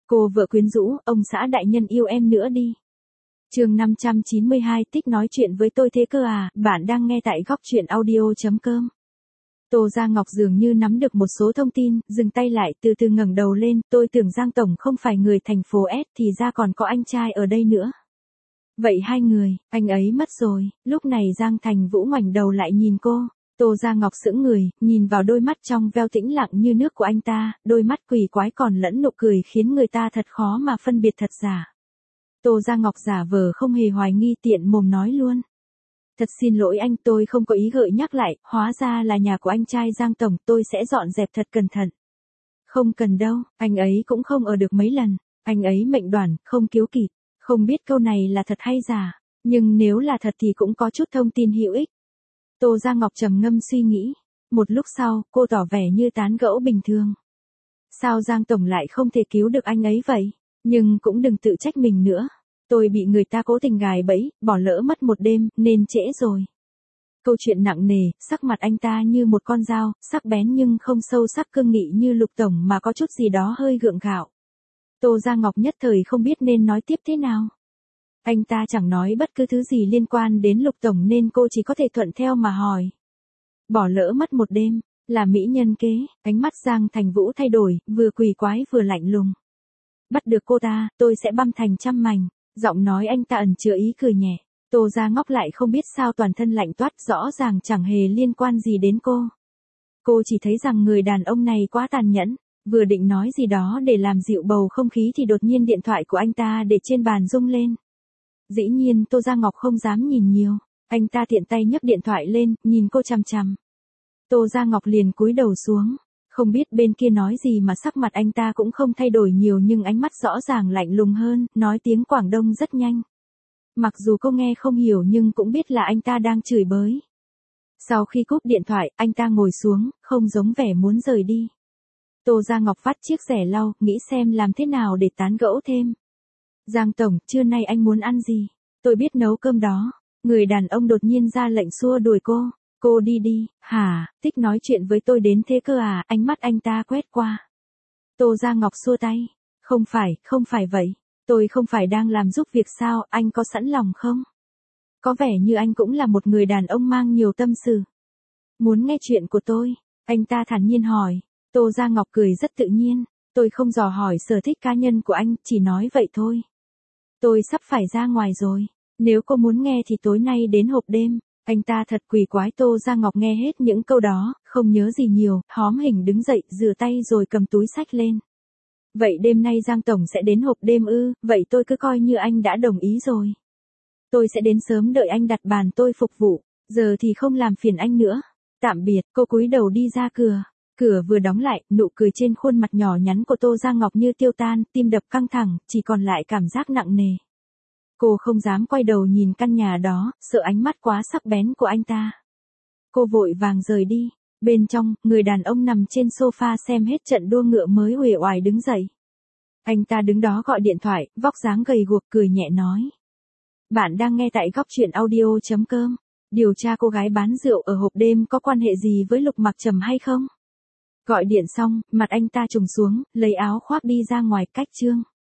Cô vợ quyến rũ, ông xã đại nhân yêu em nữa đi. Chương 592 Tích nói chuyện với tôi thế cơ à, bạn đang nghe tại góc truyện audio.com. Tô Gia Ngọc dường như nắm được một số thông tin, dừng tay lại từ từ ngẩng đầu lên, tôi tưởng Giang Tổng không phải người thành phố S thì ra còn có anh trai ở đây nữa. Vậy hai người, anh ấy mất rồi, lúc này Giang Thành Vũ ngoảnh đầu lại nhìn cô. Tô Gia Ngọc sững người, nhìn vào đôi mắt trong veo tĩnh lặng như nước của anh ta, đôi mắt quỷ quái còn lẫn nụ cười khiến người ta thật khó mà phân biệt thật giả. Tô Gia Ngọc giả vờ không hề hoài nghi tiện mồm nói luôn. Thật xin lỗi anh, tôi không có ý gợi nhắc lại, hóa ra là nhà của anh trai Giang Tổng, tôi sẽ dọn dẹp thật cẩn thận. Không cần đâu, anh ấy cũng không ở được mấy lần, anh ấy mệnh đoản, không kiếu kỵ. Không biết câu này là thật hay giả, nhưng nếu là thật thì cũng có chút thông tin hữu ích. Tô Gia Ngọc trầm ngâm suy nghĩ, một lúc sau, cô tỏ vẻ như tán gẫu bình thường. Sao Giang Tổng lại không thể cứu được anh ấy vậy? Nhưng cũng đừng tự trách mình nữa. Tôi bị người ta cố tình gài bẫy, bỏ lỡ mất một đêm, nên trễ rồi. Câu chuyện nặng nề, sắc mặt anh ta như một con dao, sắc bén nhưng không sâu sắc cương nghị như Lục Tổng mà có chút gì đó hơi gượng gạo. Tô Gia Ngọc nhất thời không biết nên nói tiếp thế nào. Anh ta chẳng nói bất cứ thứ gì liên quan đến Lục Tổng nên cô chỉ có thể thuận theo mà hỏi. Bỏ lỡ mất một đêm, là mỹ nhân kế, ánh mắt Giang Thành Vũ thay đổi, vừa quỷ quái vừa lạnh lùng. Bắt được cô ta, tôi sẽ băm thành trăm mảnh, giọng nói anh ta ẩn chứa ý cười nhẹ. Tô Gia Ngọc lại không biết sao toàn thân lạnh toát, rõ ràng chẳng hề liên quan gì đến cô. Cô chỉ thấy rằng người đàn ông này quá tàn nhẫn, vừa định nói gì đó để làm dịu bầu không khí thì đột nhiên điện thoại của anh ta để trên bàn rung lên. Dĩ nhiên Tô Gia Ngọc không dám nhìn nhiều, anh ta tiện tay nhấc điện thoại lên, nhìn cô chằm chằm. Tô Gia Ngọc liền cúi đầu xuống, không biết bên kia nói gì mà sắc mặt anh ta cũng không thay đổi nhiều nhưng ánh mắt rõ ràng lạnh lùng hơn, nói tiếng Quảng Đông rất nhanh. Mặc dù cô nghe không hiểu nhưng cũng biết là anh ta đang chửi bới. Sau khi cúp điện thoại, anh ta ngồi xuống, không giống vẻ muốn rời đi. Tô Gia Ngọc vắt chiếc rẻ lau, nghĩ xem làm thế nào để tán gẫu thêm. Giang Tổng, trưa nay anh muốn ăn gì? Tôi biết nấu cơm đó. Người đàn ông đột nhiên ra lệnh xua đuổi cô. Cô đi đi, hả, Tích nói chuyện với tôi đến thế cơ à, ánh mắt anh ta quét qua. Tô Gia Ngọc xua tay. Không phải vậy. Tôi không phải đang làm giúp việc sao, anh có sẵn lòng không? Có vẻ như anh cũng là một người đàn ông mang nhiều tâm sự. Muốn nghe chuyện của tôi? Anh ta thản nhiên hỏi. Tô Gia Ngọc cười rất tự nhiên. Tôi không dò hỏi sở thích cá nhân của anh, chỉ nói vậy thôi. Tôi sắp phải ra ngoài rồi. Nếu cô muốn nghe thì tối nay đến hộp đêm. Anh ta thật quỷ quái. Tô Gia Ngọc nghe hết những câu đó, không nhớ gì nhiều, hóm hình đứng dậy, rửa tay rồi cầm túi xách lên. Vậy đêm nay Giang Tổng sẽ đến hộp đêm ư, vậy tôi cứ coi như anh đã đồng ý rồi. Tôi sẽ đến sớm đợi anh đặt bàn tôi phục vụ, giờ thì không làm phiền anh nữa. Tạm biệt, cô cúi đầu đi ra cửa. Cửa vừa đóng lại, nụ cười trên khuôn mặt nhỏ nhắn của Tô Gia Ngọc như tiêu tan, tim đập căng thẳng, chỉ còn lại cảm giác nặng nề. Cô không dám quay đầu nhìn căn nhà đó, sợ ánh mắt quá sắc bén của anh ta. Cô vội vàng rời đi. Bên trong, người đàn ông nằm trên sofa xem hết trận đua ngựa mới uể oải đứng dậy. Anh ta đứng đó gọi điện thoại, vóc dáng gầy guộc cười nhẹ nói. Bạn đang nghe tại góc truyện audio.com. Điều tra cô gái bán rượu ở hộp đêm có quan hệ gì với Lục Mặc Trầm hay không? Gọi điện xong, mặt anh ta trùng xuống, lấy áo khoác đi ra ngoài, cách chương.